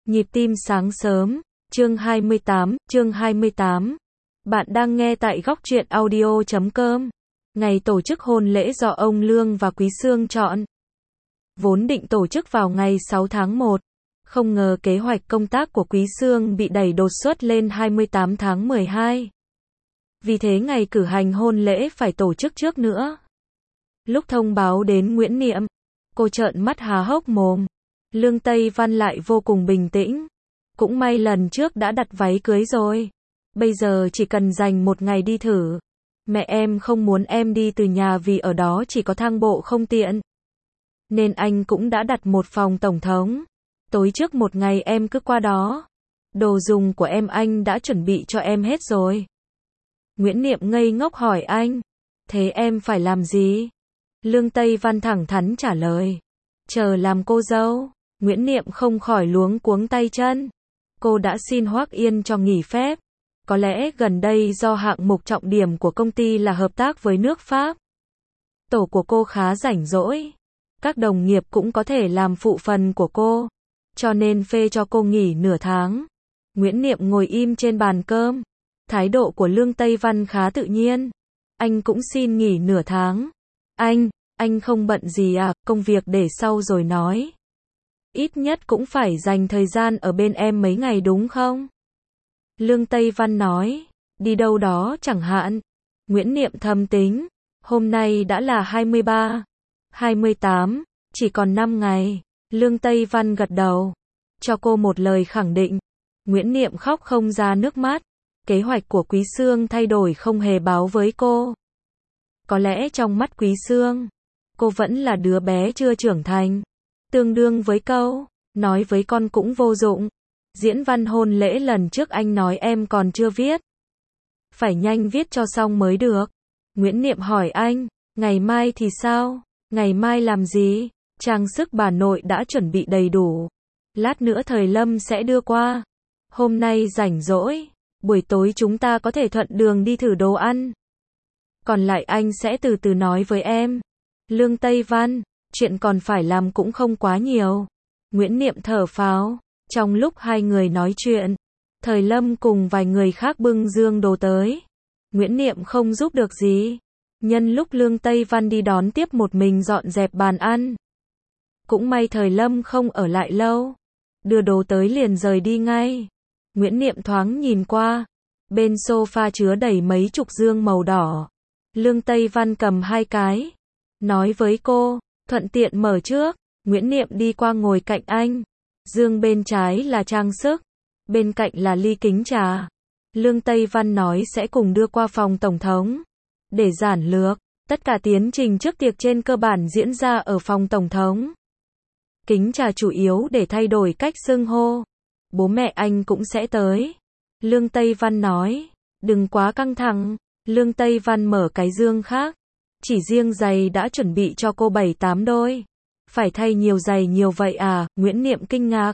Nhịp tim sáng sớm, chương 28. Bạn đang nghe tại góc truyện audio.com. Ngày tổ chức hôn lễ do ông Lương và Quý Sương chọn. Vốn định tổ chức vào ngày 6 tháng 1. Không ngờ kế hoạch công tác của Quý Sương bị đẩy đột xuất lên 28 tháng 12. Vì thế ngày cử hành hôn lễ phải tổ chức trước nữa. Lúc thông báo đến Nguyễn Niệm, cô trợn mắt há hốc mồm. Lương Tây Văn lại vô cùng bình tĩnh. Cũng may lần trước đã đặt váy cưới rồi. Bây giờ chỉ cần dành một ngày đi thử. Mẹ em không muốn em đi từ nhà vì ở đó chỉ có thang bộ không tiện. Nên anh cũng đã đặt một phòng tổng thống. Tối trước một ngày em cứ qua đó. Đồ dùng của em anh đã chuẩn bị cho em hết rồi. Nguyễn Niệm ngây ngốc hỏi anh. Thế em phải làm gì? Lương Tây Văn thẳng thắn trả lời. Chờ làm cô dâu. Nguyễn Niệm không khỏi luống cuống tay chân. Cô đã xin Hoắc Yên cho nghỉ phép. Có lẽ gần đây do hạng mục trọng điểm của công ty là hợp tác với nước Pháp. Tổ của cô khá rảnh rỗi. Các đồng nghiệp cũng có thể làm phụ phần của cô. Cho nên phê cho cô nghỉ nửa tháng. Nguyễn Niệm ngồi im trên bàn cơm. Thái độ của Lương Tây Văn khá tự nhiên. Anh cũng xin nghỉ nửa tháng. Anh không bận gì à, công việc để sau rồi nói. Ít nhất cũng phải dành thời gian ở bên em mấy ngày đúng không? Lương Tây Văn nói, đi đâu đó chẳng hạn. Nguyễn Niệm thầm tính, hôm nay đã là 23, 28, chỉ còn 5 ngày. Lương Tây Văn gật đầu, cho cô một lời khẳng định. Nguyễn Niệm khóc không ra nước mắt. Kế hoạch của Quý Sương thay đổi không hề báo với cô. Có lẽ trong mắt Quý Sương, cô vẫn là đứa bé chưa trưởng thành. Tương đương với câu, nói với con cũng vô dụng. Diễn văn hôn lễ lần trước anh nói em còn chưa viết. Phải nhanh viết cho xong mới được. Nguyễn Niệm hỏi anh, ngày mai thì sao? Ngày mai làm gì? Trang sức bà nội đã chuẩn bị đầy đủ. Lát nữa thầy Lâm sẽ đưa qua. Hôm nay rảnh rỗi, buổi tối chúng ta có thể thuận đường đi thử đồ ăn. Còn lại anh sẽ từ từ nói với em. Lương Tây Văn, chuyện còn phải làm cũng không quá nhiều. Nguyễn Niệm thở phào. Trong lúc hai người nói chuyện, Thời Lâm cùng vài người khác bưng dương đồ tới. Nguyễn Niệm không giúp được gì. Nhân lúc Lương Tây Văn đi đón tiếp một mình dọn dẹp bàn ăn. Cũng may Thời Lâm không ở lại lâu. Đưa đồ tới liền rời đi ngay. Nguyễn Niệm thoáng nhìn qua. Bên sofa chứa đầy mấy chục dương màu đỏ. Lương Tây Văn cầm 2 cái. Nói với cô, thuận tiện mở trước. Nguyễn Niệm đi qua ngồi cạnh anh. Dương bên trái là trang sức. Bên cạnh là ly kính trà. Lương Tây Văn nói sẽ cùng đưa qua phòng tổng thống. Để giản lược, tất cả tiến trình trước tiệc trên cơ bản diễn ra ở phòng tổng thống. Kính trà chủ yếu để thay đổi cách xưng hô. Bố mẹ anh cũng sẽ tới. Lương Tây Văn nói, đừng quá căng thẳng. Lương Tây Văn mở cái dương khác. Chỉ riêng giày đã chuẩn bị cho cô 7-8 đôi. Phải thay nhiều giày nhiều vậy à? Nguyễn Niệm kinh ngạc.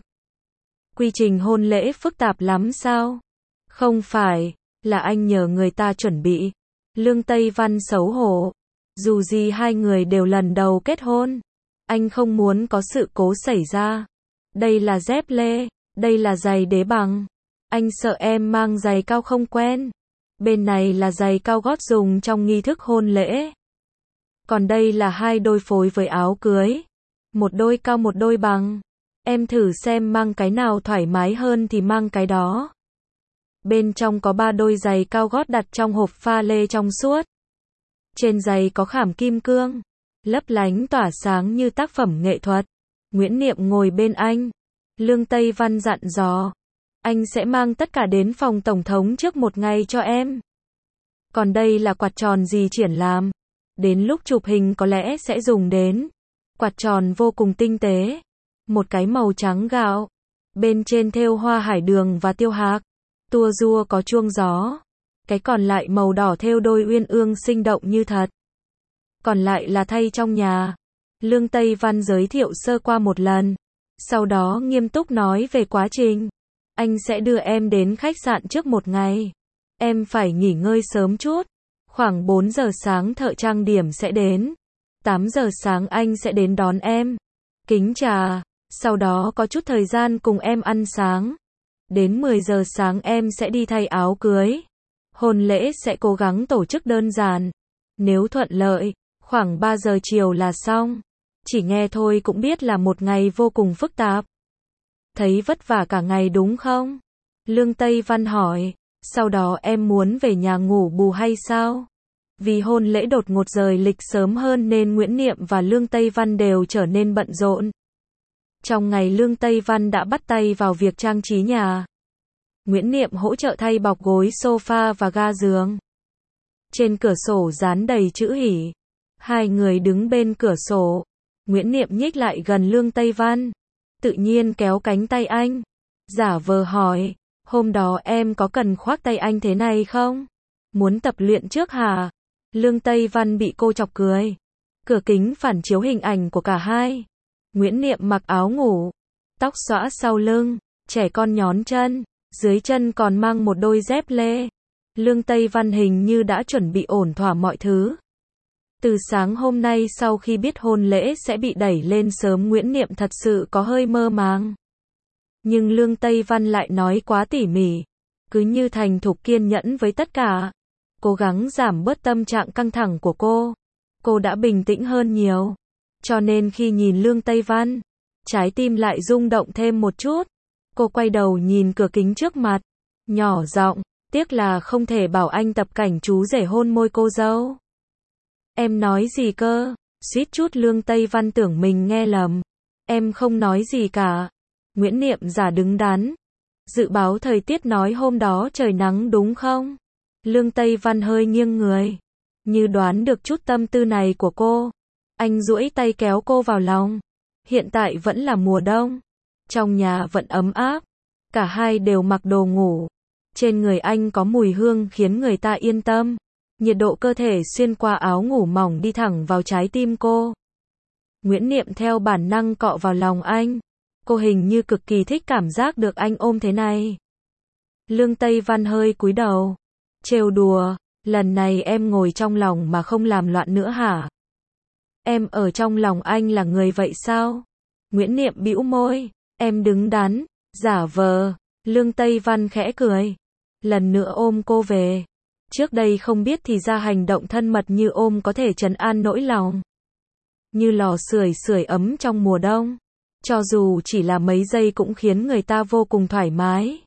Quy trình hôn lễ phức tạp lắm sao? Không phải, là anh nhờ người ta chuẩn bị. Lương Tây Văn xấu hổ. Dù gì hai người đều lần đầu kết hôn. Anh không muốn có sự cố xảy ra. Đây là dép lê, đây là giày đế bằng. Anh sợ em mang giày cao không quen. Bên này là giày cao gót dùng trong nghi thức hôn lễ. Còn đây là 2 đôi phối với áo cưới. Một đôi cao một đôi bằng. Em thử xem mang cái nào thoải mái hơn thì mang cái đó. Bên trong có 3 đôi giày cao gót đặt trong hộp pha lê trong suốt. Trên giày có khảm kim cương. Lấp lánh tỏa sáng như tác phẩm nghệ thuật. Nguyễn Niệm ngồi bên anh. Lương Tây Văn dặn dò. Anh sẽ mang tất cả đến phòng tổng thống trước một ngày cho em. Còn đây là quạt tròn gì triển lãm. Đến lúc chụp hình có lẽ sẽ dùng đến. Quạt tròn vô cùng tinh tế. Một cái màu trắng gạo. Bên trên thêu hoa hải đường và tiêu hạc. Tua rua có chuông gió. Cái còn lại màu đỏ thêu đôi uyên ương sinh động như thật. Còn lại là thay trong nhà. Lương Tây Văn giới thiệu sơ qua một lần. Sau đó nghiêm túc nói về quá trình. Anh sẽ đưa em đến khách sạn trước một ngày. Em phải nghỉ ngơi sớm chút. Khoảng 4 giờ sáng thợ trang điểm sẽ đến. 8 giờ sáng anh sẽ đến đón em. Kính trà, Sau đó có chút thời gian cùng em ăn sáng. Đến 10 giờ sáng em sẽ đi thay áo cưới. Hôn lễ sẽ cố gắng tổ chức đơn giản. Nếu thuận lợi, khoảng 3 giờ chiều là xong. Chỉ nghe thôi cũng biết là một ngày vô cùng phức tạp. Thấy vất vả cả ngày đúng không? Lương Tây Văn hỏi. Sau đó em muốn về nhà ngủ bù hay sao? Vì hôn lễ đột ngột rời lịch sớm hơn nên Nguyễn Niệm và Lương Tây Văn đều trở nên bận rộn. Trong ngày Lương Tây Văn đã bắt tay vào việc trang trí nhà. Nguyễn Niệm hỗ trợ thay bọc gối sofa và ga giường. Trên cửa sổ dán đầy chữ hỉ. Hai người đứng bên cửa sổ. Nguyễn Niệm nhích lại gần Lương Tây Văn. Tự nhiên kéo cánh tay anh. Giả vờ hỏi, hôm đó em có cần khoác tay anh thế này không? Muốn tập luyện trước hả? Lương Tây Văn bị cô chọc cười. Cửa kính phản chiếu hình ảnh của cả hai. Nguyễn Niệm mặc áo ngủ, tóc xõa sau lưng, trẻ con nhón chân, dưới chân còn mang một đôi dép lê. Lương Tây Văn hình như đã chuẩn bị ổn thỏa mọi thứ. Từ sáng hôm nay sau khi biết hôn lễ sẽ bị đẩy lên sớm, Nguyễn Niệm thật sự có hơi mơ màng. Nhưng Lương Tây Văn lại nói quá tỉ mỉ, cứ như thành thục kiên nhẫn với tất cả. Cố gắng giảm bớt tâm trạng căng thẳng của cô. Cô đã bình tĩnh hơn nhiều. Cho nên khi nhìn Lương Tây Văn, trái tim lại rung động thêm một chút. Cô quay đầu nhìn cửa kính trước mặt, nhỏ giọng, tiếc là không thể bảo anh tập cảnh chú rể hôn môi cô dâu. Em nói gì cơ? Suýt chút Lương Tây Văn tưởng mình nghe lầm. Em không nói gì cả. Nguyễn Niệm giả đứng đắn. Dự báo thời tiết nói hôm đó trời nắng đúng không? Lương Tây Văn hơi nghiêng người. Như đoán được chút tâm tư này của cô. Anh duỗi tay kéo cô vào lòng. Hiện tại vẫn là mùa đông. Trong nhà vẫn ấm áp. Cả hai đều mặc đồ ngủ. Trên người anh có mùi hương khiến người ta yên tâm. Nhiệt độ cơ thể xuyên qua áo ngủ mỏng đi thẳng vào trái tim cô. Nguyễn Niệm theo bản năng cọ vào lòng anh. Cô hình như cực kỳ thích cảm giác được anh ôm thế này. Lương Tây Văn hơi cúi đầu. Trêu đùa, lần này em ngồi trong lòng mà không làm loạn nữa hả? Em ở trong lòng anh là người vậy sao? Nguyễn Niệm bĩu môi, em đứng đắn, giả vờ. Lương Tây Văn khẽ cười. Lần nữa ôm cô về. Trước đây không biết thì ra hành động thân mật như ôm có thể trấn an nỗi lòng. Như lò sưởi ấm trong mùa đông. Cho dù chỉ là mấy giây cũng khiến người ta vô cùng thoải mái.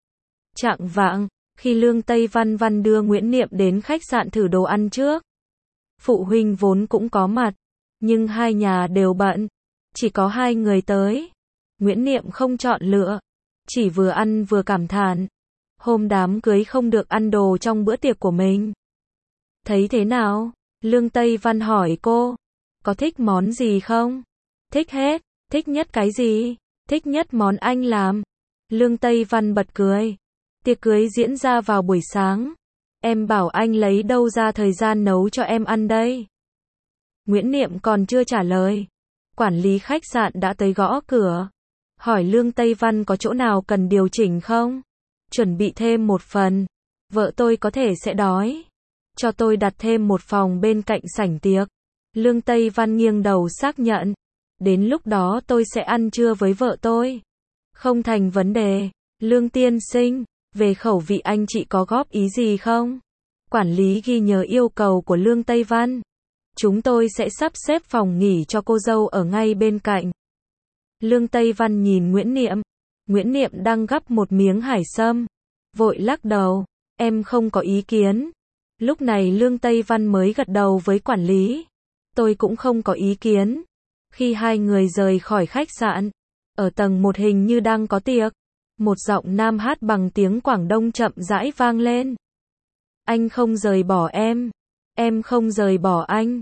Chạng vạng, khi Lương Tây Văn đưa Nguyễn Niệm đến khách sạn thử đồ ăn trước. Phụ huynh vốn cũng có mặt, nhưng hai nhà đều bận. Chỉ có hai người tới. Nguyễn Niệm không chọn lựa, chỉ vừa ăn vừa cảm thán. Hôm đám cưới không được ăn đồ trong bữa tiệc của mình. Thấy thế nào? Lương Tây Văn hỏi cô. Có thích món gì không? Thích hết. Thích nhất cái gì? Thích nhất món anh làm. Lương Tây Văn bật cười. Tiệc cưới diễn ra vào buổi sáng. Em bảo anh lấy đâu ra thời gian nấu cho em ăn đây? Nguyễn Niệm còn chưa trả lời. Quản lý khách sạn đã tới gõ cửa. Hỏi Lương Tây Văn có chỗ nào cần điều chỉnh không? Chuẩn bị thêm một phần. Vợ tôi có thể sẽ đói. Cho tôi đặt thêm một phòng bên cạnh sảnh tiệc. Lương Tây Văn nghiêng đầu xác nhận. Đến lúc đó tôi sẽ ăn trưa với vợ tôi. Không thành vấn đề. Lương tiên sinh, về khẩu vị anh chị có góp ý gì không? Quản lý ghi nhớ yêu cầu của Lương Tây Văn. Chúng tôi sẽ sắp xếp phòng nghỉ cho cô dâu ở ngay bên cạnh. Lương Tây Văn nhìn Nguyễn Niệm. Nguyễn Niệm đang gắp một miếng hải sâm. Vội lắc đầu. Em không có ý kiến. Lúc này Lương Tây Văn mới gật đầu với quản lý. Tôi cũng không có ý kiến. Khi hai người rời khỏi khách sạn, ở tầng 1 hình như đang có tiệc. Một giọng nam hát bằng tiếng Quảng Đông chậm rãi vang lên. Anh không rời bỏ em không rời bỏ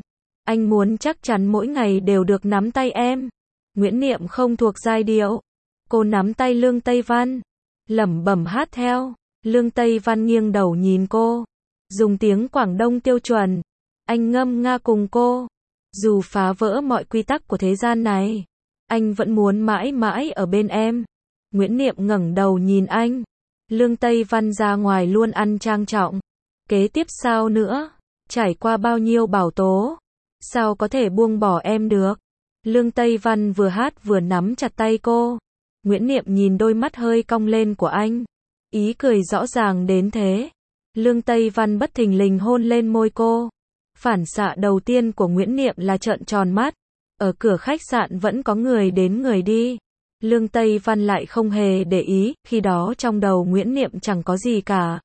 anh muốn chắc chắn mỗi ngày đều được nắm tay em. Nguyễn Niệm không thuộc giai điệu. Cô nắm tay Lương Tây Văn, lẩm bẩm hát theo. Lương Tây Văn nghiêng đầu nhìn cô, dùng tiếng Quảng Đông tiêu chuẩn. Anh ngâm nga cùng cô. Dù phá vỡ mọi quy tắc của thế gian này, anh vẫn muốn mãi mãi ở bên em. Nguyễn Niệm ngẩng đầu nhìn anh. Lương Tây Văn ra ngoài luôn ăn trang trọng. Kế tiếp sao nữa? Trải qua bao nhiêu bão tố, sao có thể buông bỏ em được? Lương Tây Văn vừa hát vừa nắm chặt tay cô. Nguyễn Niệm nhìn đôi mắt hơi cong lên của anh. Ý cười rõ ràng đến thế. Lương Tây Văn bất thình lình hôn lên môi cô. Phản xạ đầu tiên của Nguyễn Niệm là trợn tròn mắt. Ở cửa khách sạn vẫn có người đến người đi. Lương Tây Văn lại không hề để ý, khi đó trong đầu Nguyễn Niệm chẳng có gì cả.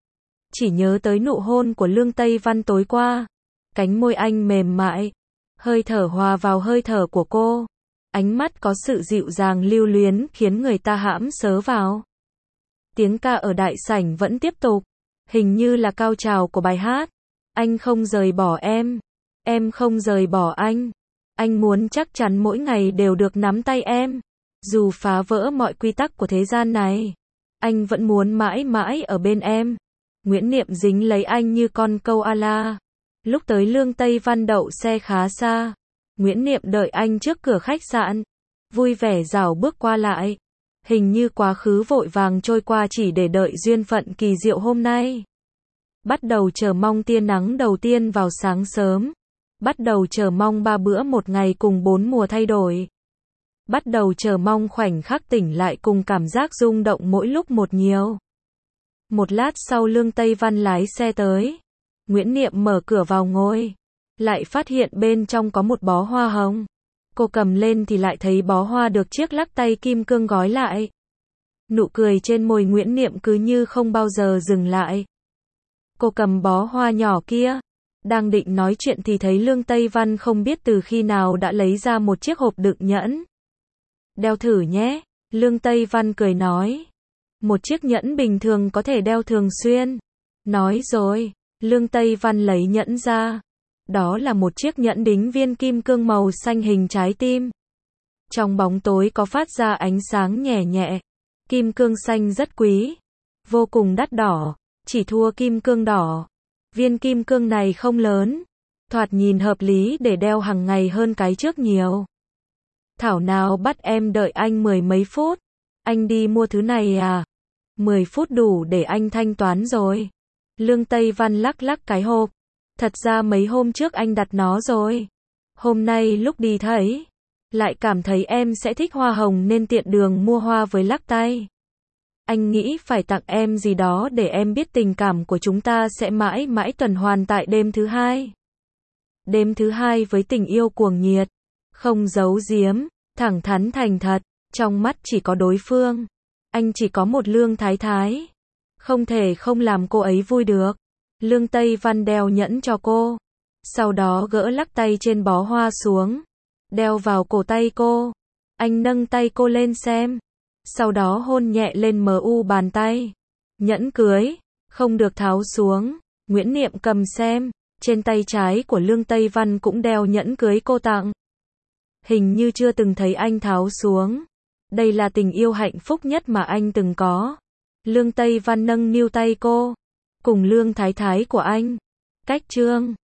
Chỉ nhớ tới nụ hôn của Lương Tây Văn tối qua. Cánh môi anh mềm mại. Hơi thở hòa vào hơi thở của cô. Ánh mắt có sự dịu dàng lưu luyến khiến người ta hãm sớ vào. Tiếng ca ở đại sảnh vẫn tiếp tục. Hình như là cao trào của bài hát. Anh không rời bỏ em không rời bỏ anh. Anh muốn chắc chắn mỗi ngày đều được nắm tay em. Dù phá vỡ mọi quy tắc của thế gian này, anh vẫn muốn mãi mãi ở bên em. Nguyễn Niệm dính lấy anh như con câu ala. Lúc tới Lương Tây Văn đậu xe khá xa. Nguyễn Niệm đợi anh trước cửa khách sạn. Vui vẻ rảo bước qua lại. Hình như quá khứ vội vàng trôi qua chỉ để đợi duyên phận kỳ diệu hôm nay. Bắt đầu chờ mong tia nắng đầu tiên vào sáng sớm. Bắt đầu chờ mong 3 bữa một ngày cùng 4 mùa thay đổi. Bắt đầu chờ mong khoảnh khắc tỉnh lại cùng cảm giác rung động mỗi lúc một nhiều. Một lát sau Lương Tây Văn lái xe tới. Nguyễn Niệm mở cửa vào ngồi. Lại phát hiện bên trong có một bó hoa hồng. Cô cầm lên thì lại thấy bó hoa được chiếc lắc tay kim cương gói lại. Nụ cười trên môi Nguyễn Niệm cứ như không bao giờ dừng lại. Cô cầm bó hoa nhỏ kia. Đang định nói chuyện thì thấy Lương Tây Văn không biết từ khi nào đã lấy ra một chiếc hộp đựng nhẫn. Đeo thử nhé. Lương Tây Văn cười nói. Một chiếc nhẫn bình thường có thể đeo thường xuyên. Nói rồi. Lương Tây Văn lấy nhẫn ra. Đó là một chiếc nhẫn đính viên kim cương màu xanh hình trái tim. Trong bóng tối có phát ra ánh sáng nhẹ nhẹ. Kim cương xanh rất quý. Vô cùng đắt đỏ. Chỉ thua kim cương đỏ. Viên kim cương này không lớn. Thoạt nhìn hợp lý để đeo hàng ngày hơn cái trước nhiều. Thảo nào bắt em đợi anh 10 mấy phút. Anh đi mua thứ này à? 10 phút đủ để anh thanh toán rồi. Lương Tây Văn lắc lắc cái hộp. Thật ra mấy hôm trước anh đặt nó rồi. Hôm nay lúc đi thấy. Lại cảm thấy em sẽ thích hoa hồng nên tiện đường mua hoa với lắc tay. Anh nghĩ phải tặng em gì đó để em biết tình cảm của chúng ta sẽ mãi mãi tuần hoàn tại đêm thứ hai. Đêm thứ hai với tình yêu cuồng nhiệt. Không giấu giếm, thẳng thắn thành thật. Trong mắt chỉ có đối phương. Anh chỉ có một Lương Thái Thái. Không thể không làm cô ấy vui được. Lương Tây Văn đeo nhẫn cho cô. Sau đó gỡ lắc tay trên bó hoa xuống. Đeo vào cổ tay cô. Anh nâng tay cô lên xem. Sau đó hôn nhẹ lên mu bàn tay. Nhẫn cưới. Không được tháo xuống. Nguyễn Niệm cầm xem. Trên tay trái của Lương Tây Văn cũng đeo nhẫn cưới cô tặng. Hình như chưa từng thấy anh tháo xuống. Đây là tình yêu hạnh phúc nhất mà anh từng có. Lương Tây Văn nâng niu tay cô. Cùng Lương Thái Thái của anh. Cách chương